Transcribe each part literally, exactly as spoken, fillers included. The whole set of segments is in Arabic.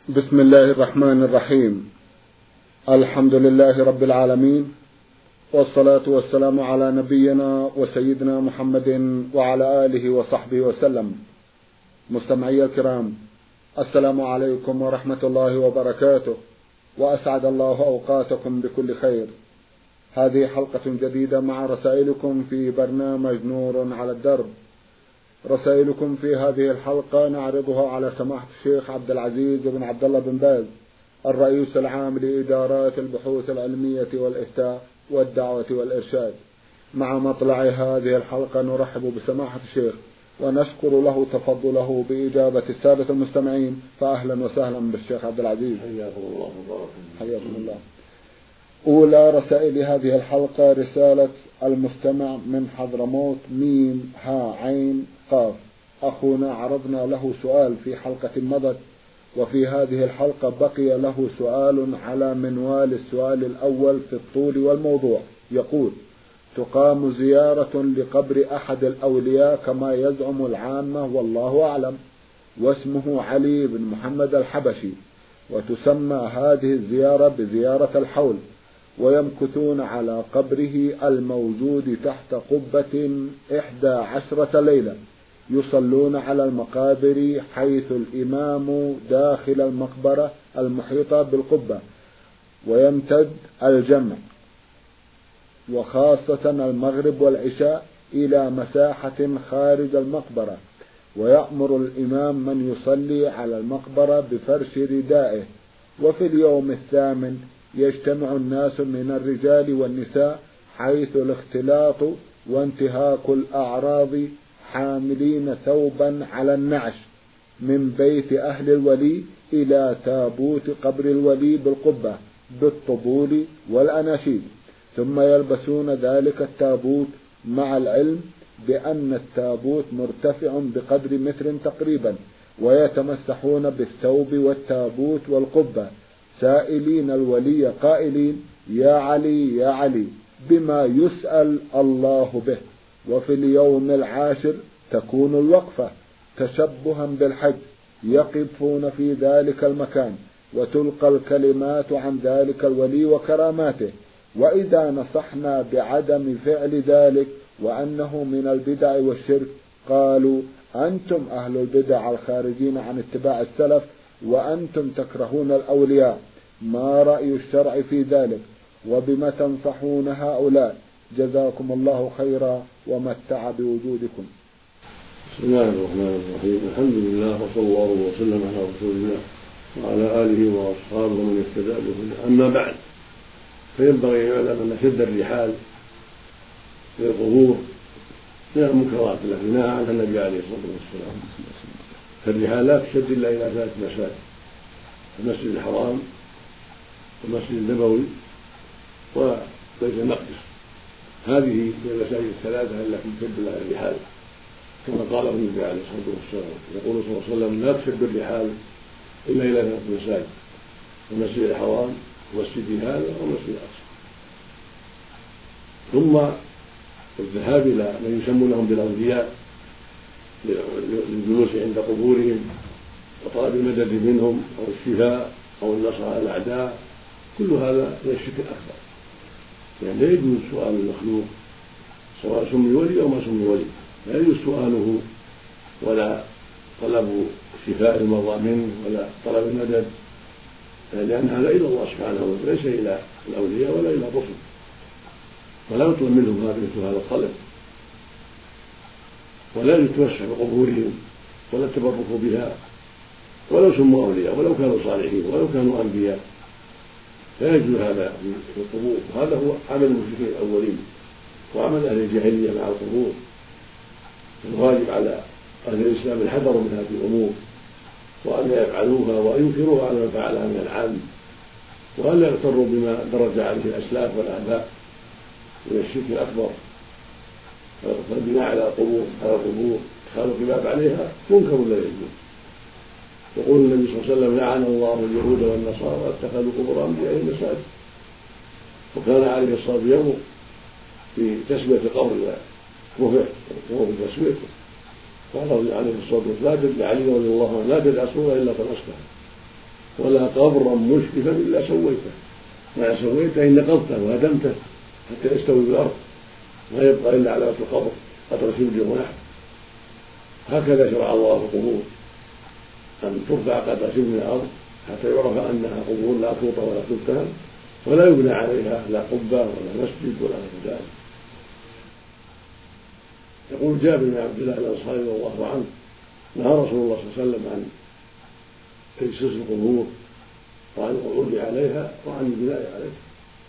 بسم الله الرحمن الرحيم. الحمد لله رب العالمين، والصلاة والسلام على نبينا وسيدنا محمد وعلى آله وصحبه وسلم. مستمعي الكرام، السلام عليكم ورحمة الله وبركاته، وأسعد الله أوقاتكم بكل خير. هذه حلقة جديدة مع رسائلكم في برنامج نور على الدرب. رسائلكم في هذه الحلقة نعرضها على سماحة الشيخ عبد العزيز بن عبد الله بن باز، الرئيس العام لإدارات البحوث العلمية والإفتاء والدعوة والإرشاد. مع مطلع هذه الحلقة نرحب بسماحة الشيخ ونشكر له تفضله بإجابة السادة المستمعين، فأهلا وسهلا بالشيخ عبد العزيز. حياكم الله وبارك حياكم الله. أولى رسائل هذه الحلقة رسالة المستمع من حضرموت ميم ها عين قاف. أخونا عرضنا له سؤال في حلقة مضت، وفي هذه الحلقة بقي له سؤال على منوال السؤال الأول في الطول والموضوع. يقول: تقام زيارة لقبر أحد الأولياء كما يزعم العامة والله أعلم، واسمه علي بن محمد الحبشي، وتسمى هذه الزيارة بزيارة الحول، ويمكثون على قبره الموجود تحت قبة إحدى عشرة ليلة، يصلون على المقابر حيث الإمام داخل المقبرة المحيطة بالقبة، ويمتد الجمع وخاصة المغرب والعشاء إلى مساحة خارج المقبرة، ويأمر الإمام من يصلي على المقبرة بفرش ردائه. وفي اليوم الثامن يجتمع الناس من الرجال والنساء حيث الاختلاط وانتهاك الأعراض، حاملين ثوبا على النعش من بيت أهل الولي إلى تابوت قبر الولي بالقبة بالطبول والأناشيد، ثم يلبسون ذلك التابوت، مع العلم بأن التابوت مرتفع بقدر متر تقريبا، ويتمسحون بالثوب والتابوت والقبة سائلين الولي قائلين: يا علي يا علي، بما يسأل الله به. وفي اليوم العاشر تكون الوقفة تشبها بالحج، يقفون في ذلك المكان وتلقى الكلمات عن ذلك الولي وكراماته. وإذا نصحنا بعدم فعل ذلك وأنه من البدع والشرك، قالوا: أنتم أهل البدع الخارجين عن اتباع السلف، وأنتم تكرهون الأولياء، ما رأي الشرع في ذلك؟ وبما تنصحون هؤلاء؟ جزاكم الله خيرا ومتع بوجودكم. بسم الله الرحمن الرحيم. الحمد لله، وصلى الله وسلم على رسول الله وعلى آله وأصحابه ومن اهتدى بهداه. أما بعد، فينبغي يعلم أن شد الرحال إلى القبور من المنكرات التي نهى عنها النبي عليه الصلاة والسلام. فالرحال لا تشد إلا إلى ثلاث مساجد: المسجد الحرام، والمسجد النبوي، وبيت المقدس. هذه هي المساجد الثلاثة التي تشد لها الرحال، كما قال النبي عليه الصلاة والسلام. يقول صلى الله عليه وسلم: لا تشد الرحال إلا إلى ثلاث مساجد: المسجد الحرام، ومسجد هذا، ومسجد الأقصى. ثم الذهاب إلى من يسمونهم بالأولياء للجلوس عند قبورهم وطلب المدد منهم أو الشفاء أو النصر على الأعداء، كل هذا من الشرك الأكبر. يعني لا يجوز سؤال المخلوق سواء سمي ولي أو ما سمي ولي، لا يجوز سؤاله ولا طلب شفاء المرضى منه ولا طلب المدد، لأن هذا إلى الله سبحانه وتعالى، ليس إلى الأولياء ولا إلى الرسل، ولا يطلب منهم هذا مثل هذا الطلب، ولا يتوسع بقبورهم ولا التبرك بها، ولو سموا أولياء ولو كانوا صالحين ولو كانوا أنبياء، لا يجوز هذا في القبور. هذا هو عمل المشركين الأولين وعمل أهل الجاهلية مع القبور. الواجب على أهل الإسلام الحذر من هذه الأمور، وأن يفعلوها وينكروها على من فعلها من العام، وأن لا يغتروا بما درج عليه الأسلاف والآباء من الشرك الأكبر. فالبناء على القبور على القبور اتخاذ القباب عليها منكر لا يجوز. يقول النبي صلى الله عليه وسلم: لعن الله اليهود والنصارى اتخذوا قبور أنبيائهم مساجد. وكان عليه الصلاة والسلام في تسمية قبر الكفر وفي ولا قبرا مشرفا إلا سويته، ما سويته إن نقضته وهدمته حتى يستوي بالأرض ما يبقى إلا علامة القبر قدر شبر واحد. هكذا شرع الله في القبور أن ترفع قدر شبر من الأرض حتى يعرف أنها قبور لا توطى ولا تبتهل ولا يبنى عليها لا قبة ولا مسجد ولا غير ذلك. يقول جابر بن عبد الله الأنصاري رضي الله عنه نهى رسول الله صلى الله عليه وسلم عن تجسيس القبور وعن القعود عليها وعن البناء عليها.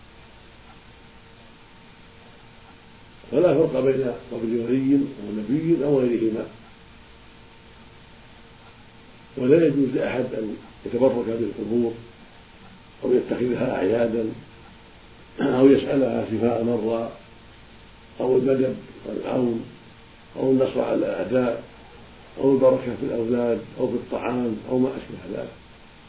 فلا فرق بين قبر ولي أو نبي أو غيرهما، ولا يجوز لأحد أن يتبرك بالقبور أو يتخذها أعيادا أو يسألها شفاء مرضى أو المدد والعون أو النصر على الأعداء أو البركة في الأولاد أو في الطعام أو ما أشبه ذلك،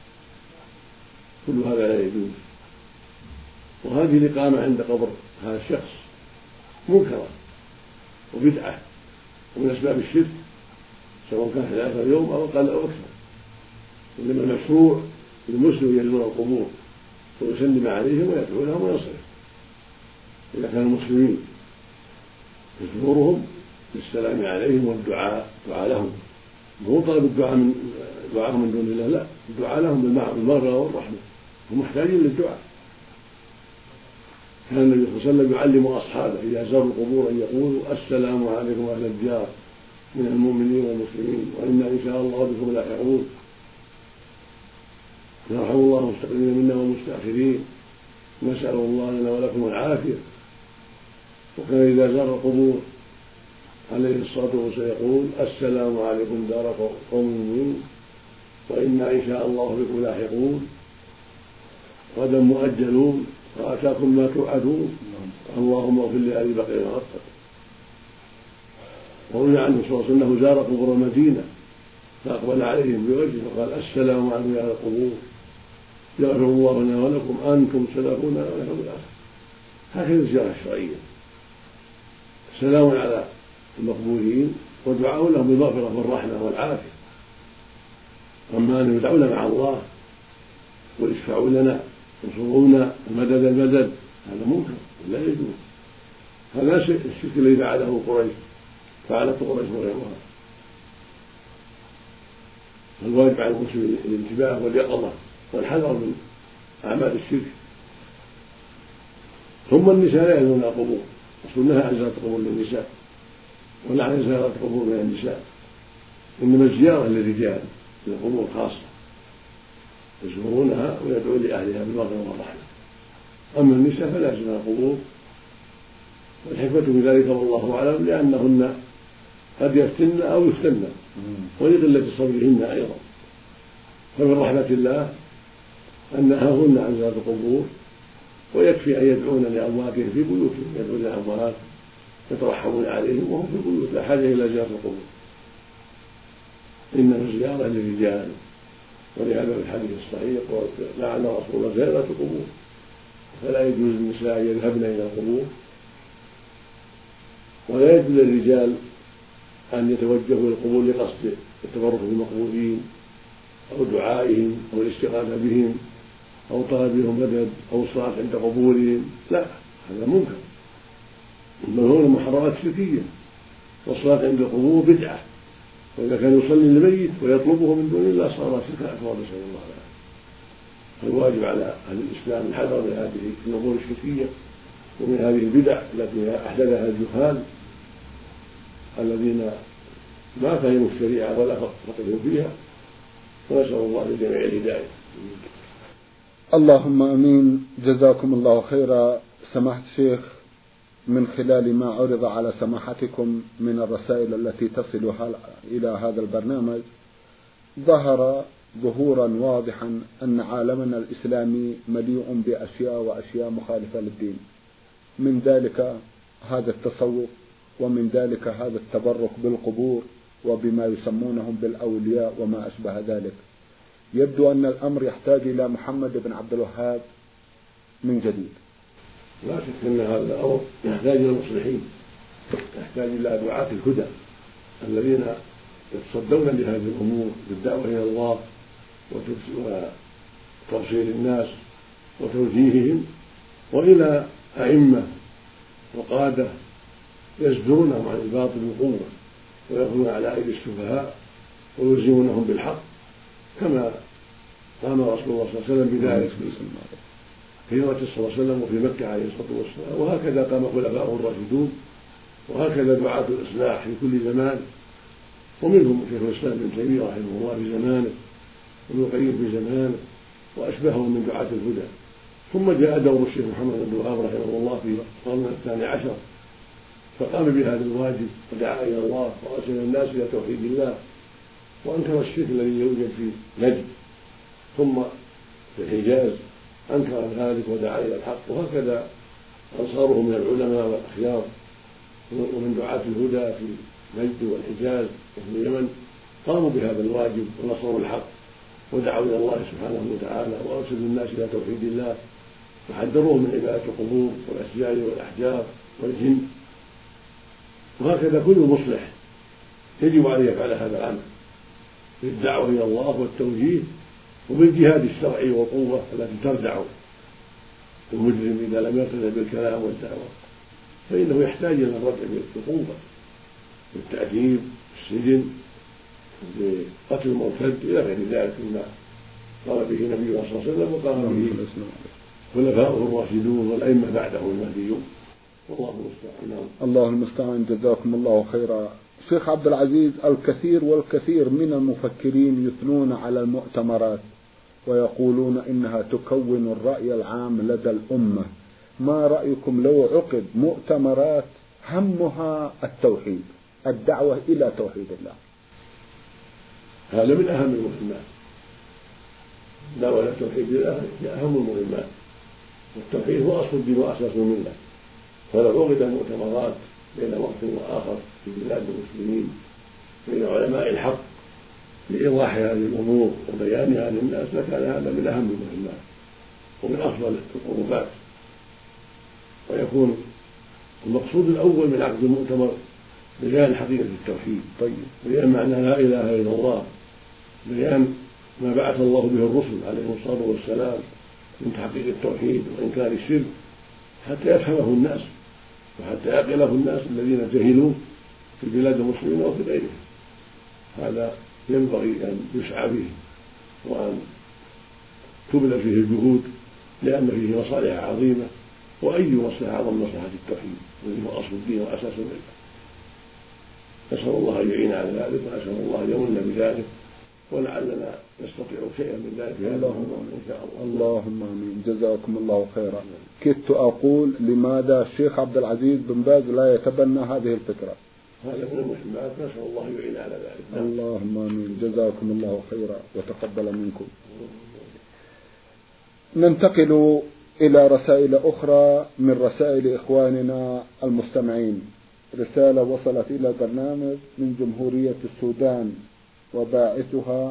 كل هذا لا يجوز. وهذه الإقامة عند قبر هذا الشخص منكرة وبدعة ومن أسباب الشرك، سواء كان ثلاثة يوم أو أقل أو أكثر. إنما المشروع للمسلم يزور القبور ويسلم عليهم ويدعو لهم وينصرف إذا كانوا مسلمين، يزورهم بالسلام عليهم والدعاء دعاء لهم، مو طلب الدعاء من دعاء من دون الله، لا، الدعاء لهم بالمغفرة والرحمة، هم محتاجين للدعاء. كان النبي صلى الله عليه وسلم يعلم أصحابه إذا زاروا القبور أن يقولوا السلام عليكم أهل الديار من المؤمنين والمسلمين وإنا إن شاء الله بكم لاحقون، يرحم الله المستقدمين منا والمستأخرين، نسأل الله لنا ولكم العافية. وكان إذا زار القبور عليه الصلاة والسلام يقول السلام عليكم دار قوم مؤمنين وإنا إن شاء الله بكم لاحقون غدا مؤجلون وآتاكم ما توعدون اللهم اغفر لآل بقية وأطهر. وروي عنه صلى الله عليه وسلم أنه زار قبور المدينة فأقبل عليهم بوجهه فقال السلام عليكم يا أهل القبور يغفر الله لنا ولكم أنتم سلفونا ونحن الآخر. هكذا الزيارة الشرعية، السلام على المقبولين ودعاء لهم بالمغفرة والرحمة والعافية. أما أن يدعون مع الله ويشفعوا لنا ينصرونا المدد المدد هذا منكر لا يجوز، هذا الشرك الذي فعله قريش فعلته قريش وغيرها. الواجب على المسلم الانتباه واليقظة والحذر من أعمال الشرك. ثم النساء لا يزورن القبور، السنة عن زيارة القبور للنساء ولا عن زيارة القبور من النساء، إنما الزيارة للرجال للقبور خاصة يزورونها ويدعون لأهلها بالمغفرة والرحمة. أما النساء فلا يزورن القبور، والحكمة من ذلك والله أعلم لأنهن قد يفتن أو يفتن ولقلة صبرهن أيضا. فمن رحمة الله أن نهاهن عن زيارة القبور، ويكفي أن يدعون لأمواتهم في بيوتهم، يدعون لأموات يترحمون عليهم وهم في البيوت لا حاجة إلى زيارة القبور، إنما الزيارة للرجال. ولهذا في الحديث الصحيح لعن رسول الله زيارة القبور، فلا يجوز للنساء يذهبن إلى القبور، ولا يجوز للرجال أن يتوجهوا إلى القبور لقصد التبرك بالمقبورين أو دعائهم أو الاستغاثة بهم أو طلبهم مدد أو الصلاة عند قبورهم، لا، هذا منكر، بل هو المحرمات الشركية. والصلاة عند القبور بدعة، وإذا كان يصلي للميت ويطلبه من دون الله صار شركا أكبر، نسأل الله العافية. فالواجب على أهل الإسلام الحذر من هذه الأمور الشركية ومن هذه البدع التي أحدثها الجهال الذين ما فهموا الشريعة ولا فقهوا فيها، ونسأل الله للجميع الهداية. اللهم امين. جزاكم الله خيرا سماحة الشيخ. من خلال ما عرض على سماحتكم من الرسائل التي تصل إلى هذا البرنامج ظهر ظهورا واضحا أن عالمنا الإسلامي مليء بأشياء وأشياء مخالفة للدين، من ذلك هذا التصوف، ومن ذلك هذا التبرك بالقبور وبما يسمونهم بالأولياء وما أشبه ذلك. يبدو أن الأمر يحتاج إلى محمد بن عبد الوهاب من جديد. لا شك أن هذا الأمر يحتاج إلى المصلحين، يحتاج إلى دعاة الهدى الذين يتصدون لهذه الأمور بالدعوة إلى الله وتبصير الناس وتوجيههم، وإلى أئمة وقادة يزجرونهم عن الباطل بقوة ويأخذون على أيدي السفهاء ويلزمونهم بالحق، كما قام رسول الله صلى الله عليه وسلم بذلك في هجرة صلى الله عليه وسلم وفي مكة عليه الصلاة والسلام، وهكذا قام خلفاؤه الراشدون، وهكذا دعاة الإصلاح في كل زمان، ومنهم شيخ الإسلام ابن تيمية رحمه الله في زمانه، وابن القيم في زمانه، وأشبههم من دعاة الهدى. ثم جاء دور الشيخ محمد بن الوهاب رحمه الله في القرن الثاني عشر، فقام بهذا الواجب ودعا إلى الله وأرسل الناس إلى توحيد الله، وأنكر الشرك الذي يوجد في نجد، ثم في الحجاز أنكر ذلك ودعا إلى الحق، وهكذا أنصاره من العلماء والأخيار ومن دعاة الهدى في نجد والحجاز وفي اليمن قاموا بهذا الواجب ونصروا الحق ودعوا إلى الله سبحانه وتعالى وأرسلوا الناس إلى توحيد الله وحذروهم من عبادة القبور والأشجار والأحجار والجن. وهكذا كل مصلح يجب عليه يفعل هذا العمل بالدعوة إلى الله والتوجيه وبالجهاد الشرعي والقوة التي تردع المجرم إذا لم يرتد بالكلام والدعوة، فإنه يحتاج إلى الردع بالقوة بالتأديب بالسجن بقتل المرتد إلى غير ذلك مما قام به النبي صلى الله عليه وسلم وقام به خلفاؤه الراشدون والأئمة بعده المهديون، والله المستعان. الله المستعان. جزاكم الله خيرا. شيخ عبد العزيز، الكثير والكثير من المفكرين يثنون على المؤتمرات ويقولون إنها تكون الرأي العام لدى الأمة، ما رأيكم لو عقد مؤتمرات همها التوحيد، الدعوة إلى توحيد الله؟ هذا من أهم المهمات، دعوة إلى توحيد الله هي أهم المهمات، والتوحيد هو أصل الدين وأساس الملة، فلو عقد مؤتمرات بين وقت وآخر في بلاد المسلمين بين علماء الحق لإيضاح هذه الأمور وبيانها للناس لكان هذا من أهم المهمات ومن أفضل القربات، ويكون المقصود الأول من عقد المؤتمر بيان حقيقة التوحيد، طيب. بيان معنى لا إله إلا الله، بيان ما بعث الله به الرسل عليهم الصلاة والسلام من تحقيق التوحيد وإنكار الشرك حتى يفهمه الناس وحتى يعقله الناس الذين جهلوا في بلاد المسلمين وفي غيرهم. هذا ينبغي أن يسعى به وأن تبذل فيه الجهود، لأن فيه مصالح عظيمة، وأي مصلحة أعظم مصلحة التوحيد الذي هو أصل الدين وأساس الملة. نسأل الله أن يعين على ذلك، ونسأل الله أن يمن بذلك، ولعلنا نستطيع شيئا من ذلك في هذا الأمر إن شاء الله. اللهم آمين. جزاكم الله خيرا. كدت أقول لماذا الشيخ عبد العزيز بن باز لا يتبنى هذه الفكرة؟ هذا من المهمات، نسأل الله أن يعين على ذلك. اللهم آمين. جزاكم الله خيرا وتقبل منكم. ننتقل إلى رسائل أخرى من رسائل إخواننا المستمعين. رسالة وصلت إلى برنامج من جمهورية السودان وباعثها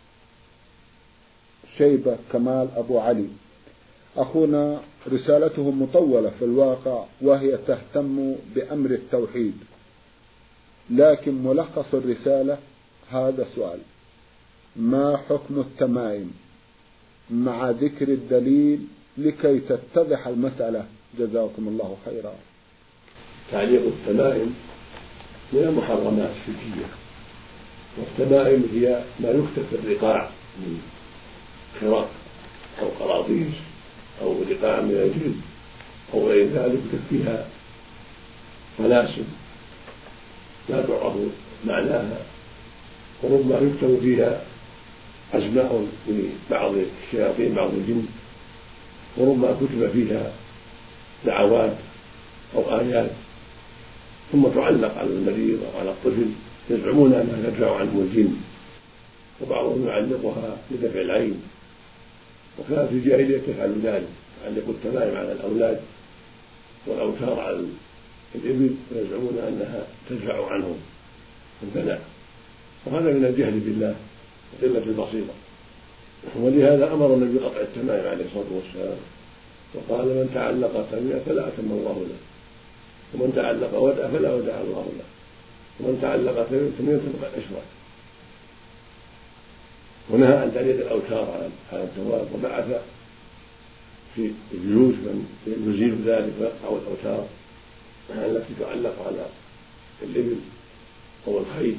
شيبة كمال أبو علي. أخونا رسالته مطولة في الواقع وهي تهتم بأمر التوحيد، لكن ملخص الرسالة هذا السؤال: ما حكم التمائم مع ذكر الدليل لكي تتضح المسألة؟ جزاكم الله خيرا. تعليق التمائم من المحرمات الشركية، والتمائم هي ما يكتب في الرقاع من خراق أو قراطيس أو رقاع من الجلد أو غير ذلك، يكتب فيها طلاسم لا تعرف معناها، وربما يكتب فيها أسماء لبعض الشياطين بعض الجن، وربما كتب فيها دعوات أو آيات، ثم تعلق على المريض أو على الطفل يزعمون أنها تدفع عنه الجن، وبعضهم يعلقها لدفع العين، وكانت الجاهلية تفعل ذلك، يعلق التمائم على الأولاد والأوتار على الإبل ويزعمون أنها تدفع عنهم البلاء، وهذا من الجهل بالله وقلة البصيرة. ولهذا أمر النبي بقطع التمائم عليه الصلاة والسلام، وقال: من تعلق تميمة فلا أتم الله له، ومن تعلق ودع فلا ودع الله له، ومن تعلق تميمة فقد أشرك. ونهى عن تعليق الأوتار على الجواب، وبعث في الجيوش من يزيل ذلك ويقطع الأوتار التي تعلق على الإبل أو الخيل.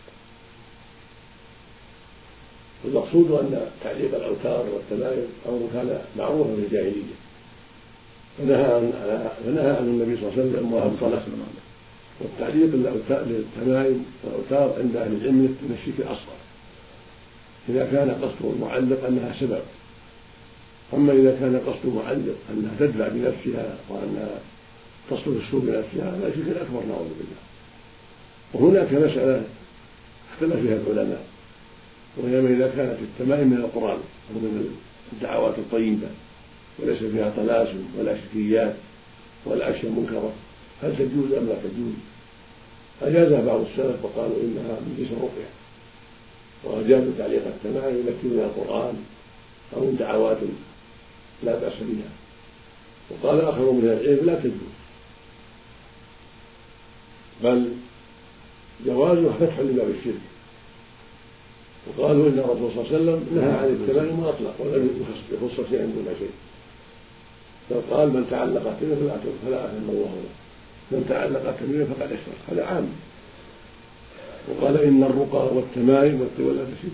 المقصود أن تعليق الأوتار والتمائم أمر كان معروفا في الجاهلية، فنهى فنهى عن النبي صلى الله عليه وسلم وأبطله. والتعليق للتمائم والأوتار عند أهل العلم من الشرك الأصغر إذا كان قصد المعلق أنها سبب. أما إذا كان قصد المعلق أنها تدفع بنفسها وأنها تصلح السوء بنفسها لا شرك أكبر، نعوذ بالله. وهناك مسألة اختلف فيها العلماء، وهي إذا كانت التمائم من القرآن أو من الدعوات الطيبة وليس فيها طلاسم ولا شركيات ولا أشياء منكرة، هل تجوز أم لا تجوز؟ أجازها بعض السلف وقالوا إنها من جنس الرقية، وأجازوا تعليق التمائم التي من القرآن أو من دعوات لا بأس بها. وقال آخر من العلم لا تجوز، بل جوازها فتح لباب الشرك. وقالوا إن الرسول صلى الله عليه وسلم نهى عن التمائم وأطلق ولم يخص شيئا دون شيء، فقال من تعلق تميما فلا أثم الله له، من تعلق تميما فقد أشرك، هذا عام. وقال إن الرقى والتمائم والتولى شرك،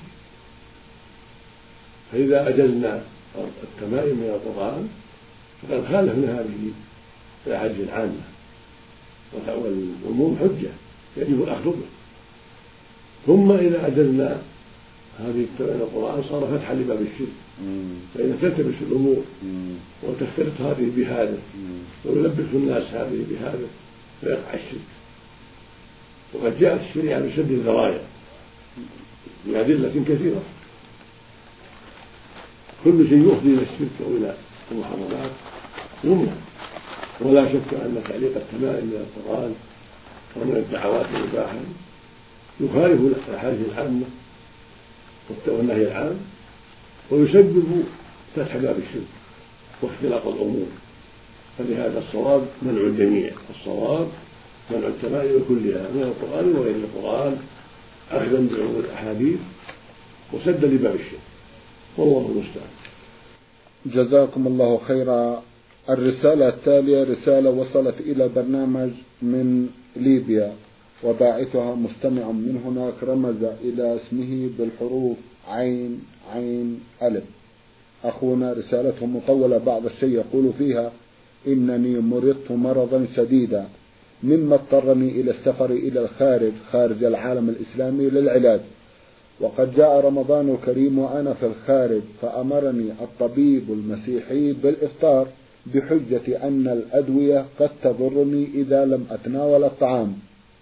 فإذا أجزنا التمائم من القرآن فقد خالفنا هذه الأحاديث العامة، والعموم حجة يجب الأخذ به. ثم إذا أجزنا هذه التمائم من القرآن صار فتحا لباب الشرك، فإذا تلتبس الأمور وتختلط هذه بهذا ويلبس الناس هذه بهذا فيقع الشرك. وقد جاءت الشريعة بسد الذرائع بأدلة كثيرة، كل شيء يفضي إلى الشرك أو إلى المحرمات يمنع. ولا شك أن تعليق التمائم من القرآن ومن الدعوات المباحة يخالف الأحاديث العامة والنهي العام، ويسبب فتح باب الشرك واختلاط الأمور. فلهذا الصواب منع الجميع، الصواب منع التمائم كلها من القرآن وغير القرآن أخذا بعموم الأحاديث وسدا لباب الشرك، والله المستعان. جزاكم الله خيرا. الرسالة التالية رسالة وصلت إلى برنامج من ليبيا، وباعثها مستمع من هناك رمز إلى اسمه بالحروف عين عين ألف. أخونا رسالته مطولة بعض الشيء، يقول فيها: إنني مرضت مرضا شديدا مما اضطرني إلى السفر إلى الخارج خارج العالم الإسلامي للعلاج، وقد جاء رمضان الكريم وأنا في الخارج، فأمرني الطبيب المسيحي بالإفطار بحجة أن الأدوية قد تضرني إذا لم أتناول الطعام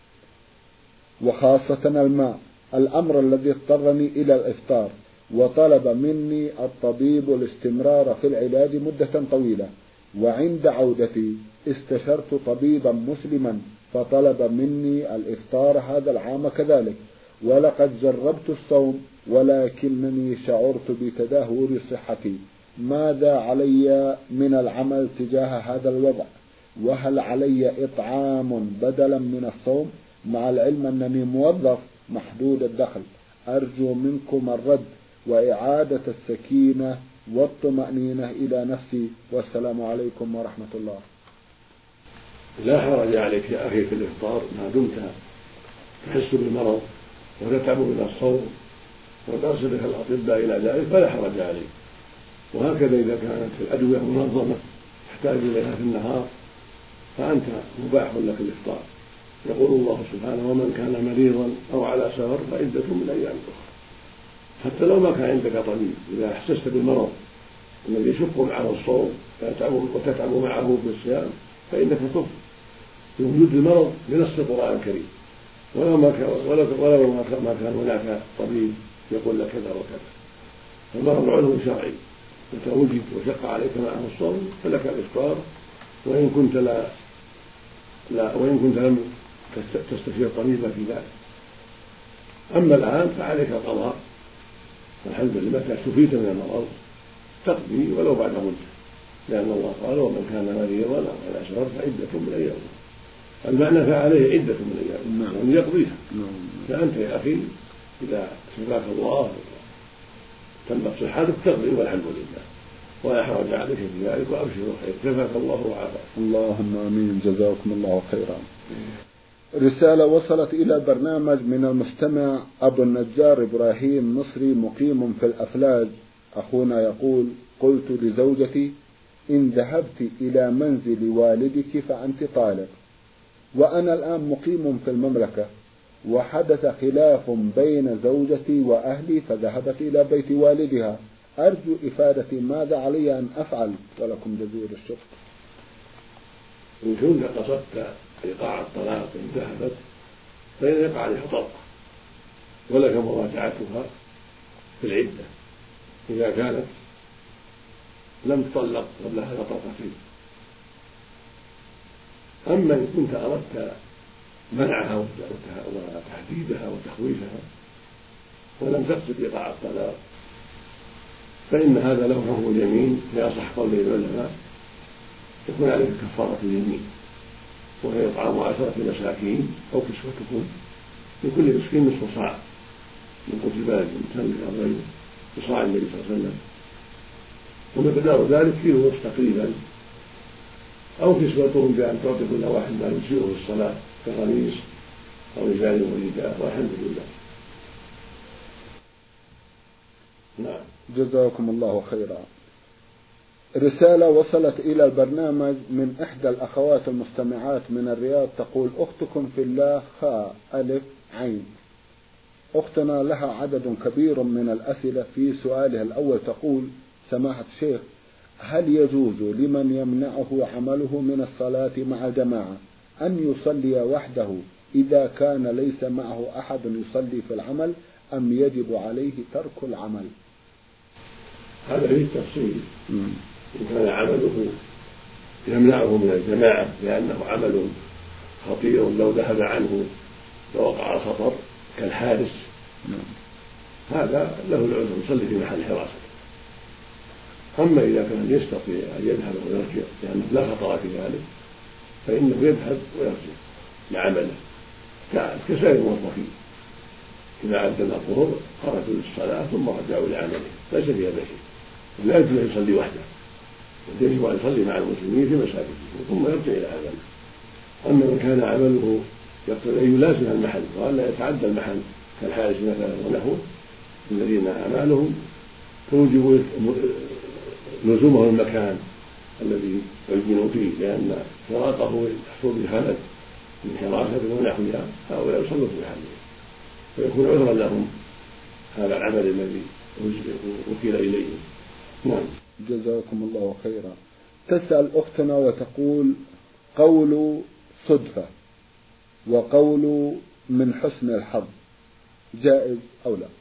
وخاصة الماء، الأمر الذي اضطرني إلى الإفطار. وطلب مني الطبيب الاستمرار في العلاج مدة طويلة، وعند عودتي استشرت طبيبا مسلما فطلب مني الإفطار هذا العام كذلك، ولقد جربت الصوم ولكنني شعرت بتدهور صحتي. ماذا علي من العمل تجاه هذا الوضع؟ وهل علي إطعام بدلا من الصوم، مع العلم أنني موظف محدود الدخل؟ أرجو منكم الرد وإعادة السكينة والطمأنينة إلى نفسي، والسلام عليكم ورحمة الله. لا حرج عليك يا أخي في الإفطار ما دمت تحس بالمرض وتتعب من الصوم وترسلك الأطباء إلى ذلك فلا حرج عليك. وهكذا إذا كانت الأدوية منظمة تحتاج إليها في النهار فأنت مباح لك الإفطار. يقول الله سبحانه: ومن كان مريضا أو على سفر فعدة من أيام أخرى. حتى لو ما كان عندك طبيب، إذا أحسست بالمرض الذي يشق معه الصوم وتتعب معه في الصيام فإنك تفطر بوجود المرض بنص القرآن الكريم، ولو ما كان ولو ولو ما كان هناك طبيب يقول لك كذا وكذا. فالمرض علم شرعي، متى وجد وشق عليك معه الصوم فلك الإفطار، وإن كنت لا لا وإن كنت لم تستشير طبيبا في ذلك. أما الآن فعليك القضاء، والحمد لله متى شفيت من المرض تقضي ولو بعد مدة، لأن الله قال: ومن كان مريضا أو على سفر فعدة من أيام. المعنى فعليه عدة من أيام، يعني يقضيها. فأنت يا أخي إذا شفاك الله تمت صحتك تقضي والحمد لله ولا حرج عليك في ذلك وأبشر خير كفاك الله وعافاك. اللهم آمين. جزاكم الله خيرا. رسالة وصلت إلى البرنامج من المستمع أبو النجار إبراهيم مصري مقيم في الأفلاج. أخونا يقول: قلت لزوجتي: إن ذهبت إلى منزل والدك فأنت طالق، وأنا الآن مقيم في المملكة، وحدث خلاف بين زوجتي وأهلي فذهبت إلى بيت والدها، أرجو إفادتي ماذا علي أن أفعل؟ ولكم جزيل الشكر. إن كنت قصدت إيقاع الطلاق إن ذهبت فإن يقع عليها طلقة ولك مراجعتها في العدة إذا كانت لم تطلق قبل هذا طلقتين. أما إن كنت أردت منعها وتهديدها وتخويفها ولم تقصد إيقاع الطلاق فإن هذا له حكم اليمين في أصح قول العلماء، يكون عليك كفارة اليمين وهي إطعام عشرة مساكين أو كسوتكم لكل مسكين نصف صاع من قوت البلد المسلم الأرضين بصاع النبي صلى الله عليه وسلم، ومقدار ذلك كيلو ونصف تقريبا، أو كسوتهم بأن تعطي كل واحد ما يجزئه في الصلاة كقميص أو إزار ورداء والحمد لله. نعم. جزاكم الله خيرا. رسالة وصلت إلى البرنامج من إحدى الأخوات المستمعات من الرياض تقول: أختكم في الله خاء ألف عين. أختنا لها عدد كبير من الأسئلة. في سؤالها الأول تقول: سماحة الشيخ، هل يجوز لمن يمنعه عمله من الصلاة مع جماعة أن يصلي وحده إذا كان ليس معه أحد يصلي في العمل، أم يجب عليه ترك العمل؟ هذا فيه تفصيل. إن كان عمله يمنعه من الجماعة لأنه عمل خطير لو ذهب عنه لوقع خطر كالحارس هذا له العذر يصلي في محل حراسته. أما إذا كان يستطيع أن يذهب ويرجع لأنه لا خطر في ذلك فإنه يذهب ويرجع لعمله كسائر الموظفين إذا عدنا الظهر خرجوا للصلاة ثم رجعوا لعمله ليس فيها بشيء، لا يجب أن يصلي وحده، يجب أن يصلي مع المسلمين في مساجدهم ثم يرجع إلى عمله. أما من كان عمله يقتضي أن يلازم المحل وألا يتعدى المحل كالحارس مثلا ونحوه الذين أعمالهم توجب لزومه المكان الذي يعجنون فيه لأن فراقه يحصل بخلل من حراسة ونحوها، هؤلاء يصلوا في محله ويكون عذرا لهم هذا العمل الذي وكل إليه. نعم. جزاكم الله خيرا. تسأل أختنا وتقول: قول صدفة وقول من حسن الحظ جائز أو لا؟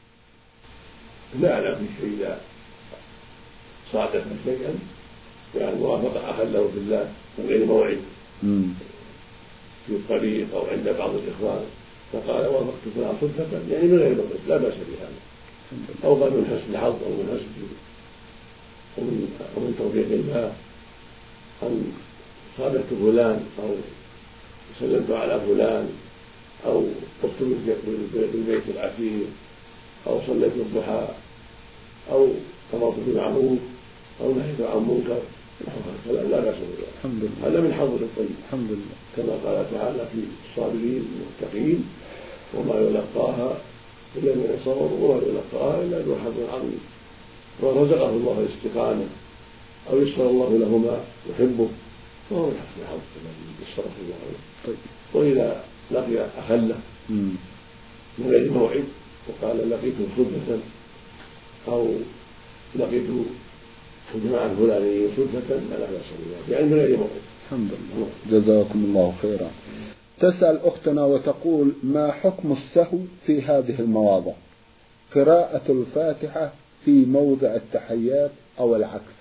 لا أعلم في شيء إذا صادف شيئا يعني وافق أخا له في الله من غير موعد في الطريق أو عند بعض الإخوان فقال وافقت فلان صدفة يعني من غير موعد لا بأس بهذا، أو قال من حسن الحظ أو من حسن ومن توفيق الله أن صادفت فلان أو سلمت على فلان أو قمت بالبيت العتيق أو صليت الضحى أو أمرت بمعروف أو نهيت عن منكر لا بأس بذلك، هذا من حظ الطيب الحمد لله، كما قال تعالى في الصابرين المتقين وما يلقاها إلا من صبر وما يلقاها إلا ذو حظ عظيم، ورزقه الله الاستقامة أو يسر الله له ما يحبه فهو من حسن الحظ الذي يسره الله له. طيب. وإذا لقي أخله من غير موعد وقال لقيته صدفة أو لقيت الجماعة الفلانيين صدفة لا بأس بذلك يعني من غير موعد. الحمد لله. جزاكم الله خيرا. تسأل أختنا وتقول: ما حكم السهو في هذه المواضع؟ قراءة الفاتحة في موضع التحيات أو العكس؟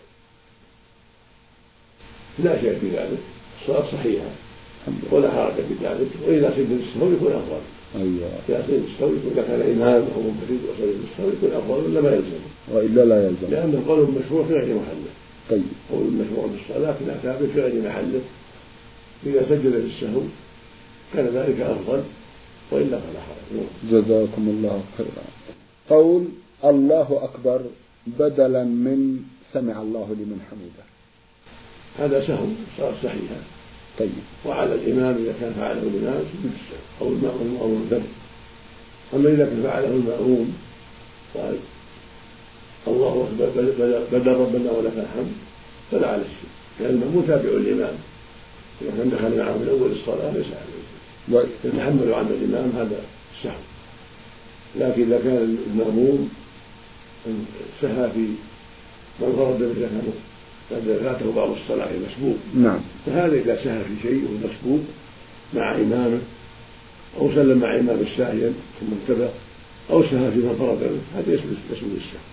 لا شيء في ذلك، الصلاة صحيحة ولا حرج في ذلك، وإذا سجد السهو يكون أفضل. أيوة. إذا سجد السهو يكون إذا كان إمام أو منفرد وسجد السهو يكون أفضل ولا ما يلزم؟ وإلا لا يلزم. لأنه قول مشروع في غير محله. طيب. قول مشروع بالصلاة لا ثابت في غير محله، إذا سجد للسهو كان ذلك أفضل وإلا فلا حرج. جزاكم الله خيرا. قول الله أكبر بدلا من سمع الله لمن حمده؟ هذا سهو صار صحيحا. طيب. وعلى الإمام إذا كان فعله الإمام سجود السهو أو المأموم أو المنفرد. أما إذا كان فعله المأموم قال الله أكبر بدل ربنا ولك الحمد فلا على الشيء، لأن المأموم تابع الإمام، إذا كان دخل معه من أول الصلاة ليس عليه يتحمل عن الإمام هذا السهو. لكن إذا كان المأموم سهى في من فرد بزكاته قد فاته بعض الصلاة مسبوق، نعم، فهذا إذا سهى في شيء مسبوق مع إمامه أو سلم مع إمام الساهيا ثم انتبه أو سهى فيما فرض منه هذا يسجد السهو.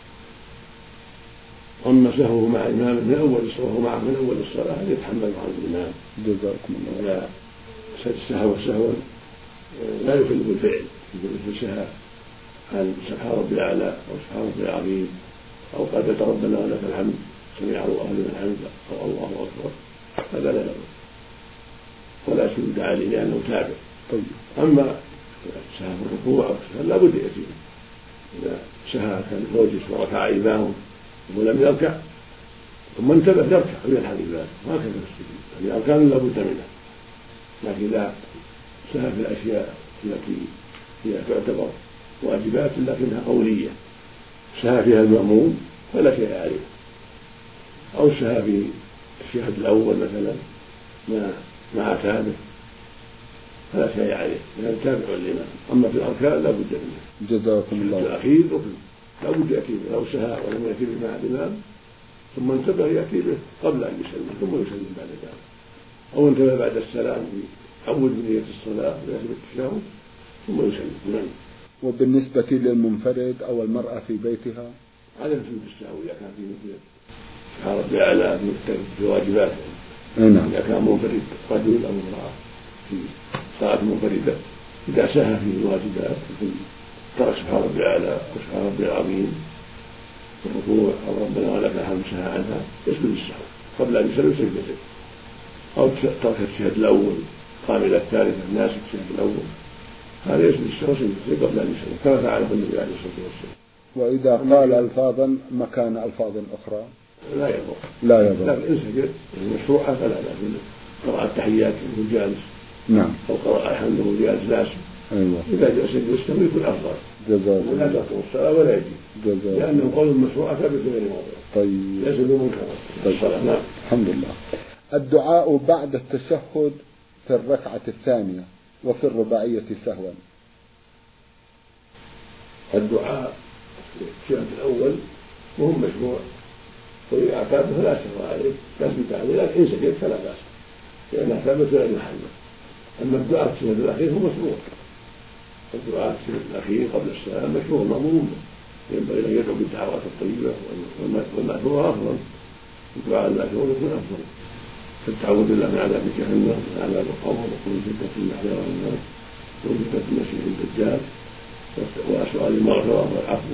أما سهوه مع إمامه من أول الصلاة معه من أول الصلاة هذا يتحمل عن الإمام. جزاكم الله. إذا سهو سهوا لا يخل بالفعل مثل سهى عن سبحان ربي الأعلى أو سبحان ربي العظيم أو قد ربنا ولك الحمد سمع الله لمن حمده أو الله أكبر هذا لا يضر ولا سجود عليه لأنه تابع. طيب. أما سهى في الركوع أو سهى لا بد يأتي إذا سهى كان موجس وركع إمامه ولم يركع ثم انتبه يركع ويلحق ذلك ما كان السجود، هذه أركان لا بد منها. لكن إذا سهى في الأشياء التي هي تعتبر واجبات لكنها قولية سهى فيها المأموم فلا شيء عليه، أو سهى في الشهد الأول مثلا مع تابع فلا شيء عليه لأنه تابع الإمام. أما في الأركان لا بد منه. جزاكم الله. الأخير ركن لا بد يأتي به، لو سهى ولم يأتي به مع الإمام ثم انتبه يأتي به قبل أن يسلم ثم يسلم بعد ذلك، أو انتبه بعد السلام يعود بنية الصلاة ويأتي بالتشهد ثم يسلم. وبالنسبة للمنفرد أو المرأة في بيتها هذا سجود السهو إذا كان في مثل سبحان ربي الأعلى في واجبات. نعم. إذا كان منفرد رجل أو امرأة في صلاة منفردة إذا سهى في الواجبات مثل ترك سبحان ربي الأعلى أو سبحان ربي العظيم في الركوع أو ربنا ولك الحمد سهى عنها يسجد السهو قبل أن يسلم سجدته، أو ترك الشهد الأول قام إلى الثالثة الناس الشهد الأول هذا يسجد السهو سجدته قبل أن يسلم كما فعله النبي عليه الصلاة والسلام. وإذا قال ألفاظا مكان ألفاظ أخرى لا يضر. لا يضر. لكن إن سجد مشروعة فلا بأس منه، قرأ التحيات وهو جالس. نعم. أو قرأ الحمد وهو جالس ناسي. أيوة. إذا جاء سجد يستمر يكون أفضل. جزاك. ولا تقوم الصلاة ولا يجي. جزاك. لأنه قول مشروعة ثابت غير موضوع. طيب. ليس بمنكر. طيب. نعم. الحمد لله. الدعاء بعد التشهد في الركعة الثانية وفي الرباعية سهوا. الدعاء في الشهد الأول وهو مشروع وإذا اعتاد فلا شر عليه لا شك عليه، لكن إن سجد فلا بأس لأنه ثابت غير محله. أما الدعاء في الشهد الأخير هو مشروع، الدعاء في الشهد الأخير قبل السلام مشروع مأمور، ينبغي أن يدعو بالدعوات الطيبة والمأثورة أفضل، الدعاء المأثور يكون أفضل فالتعوذ بالله من عذاب جهنم ومن عذاب القبر ومن فتنة المحيا والممات ومن فتنة المسيح الدجال وسؤال المغفرة والعفو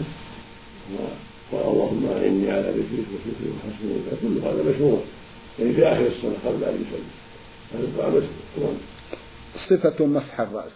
اللهم إني على ذكرك وشكرك وحسن عبادتك كل هذا مشروع يعني في آخر الصلاة قبل أن يصلي هذا الدعاء مشروع. صفة مسح الرأس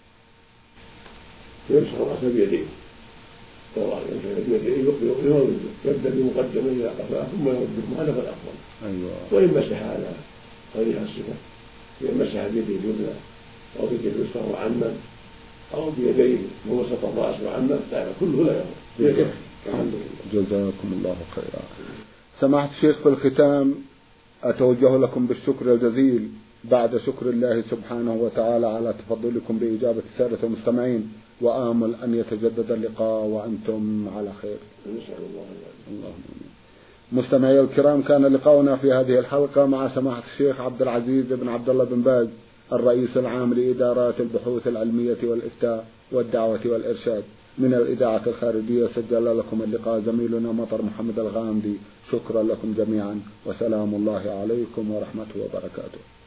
يمسح الرأس بيديه، يمسح بيديه يبدأ بمقدمه إلى قفاه ثم يرده هذا الأفضل. أيوة. وإن مسح على غيرها الصفة إن مسح بيده اليمنى أو بيده اليسرى وعمم أو بيديه ووسط الرأس وعمم كله لا يضر. جزاكم الله خيرا. سماحة الشيخ في الختام أتوجه لكم بالشكر الجزيل بعد شكر الله سبحانه وتعالى على تفضلكم بإجابة السادة المستمعين، وآمل أن يتجدد اللقاء وأنتم على خير. اللهم مستمعي الكرام، كان لقاؤنا في هذه الحلقة مع سماحة الشيخ عبد العزيز بن عبد الله بن باز الرئيس العام لإدارات البحوث العلمية والإفتاء والدعوة والإرشاد من الإذاعة الخارجية. سجل لكم اللقاء زميلنا مطر محمد الغامدي. شكرا لكم جميعا، وسلام الله عليكم ورحمته وبركاته.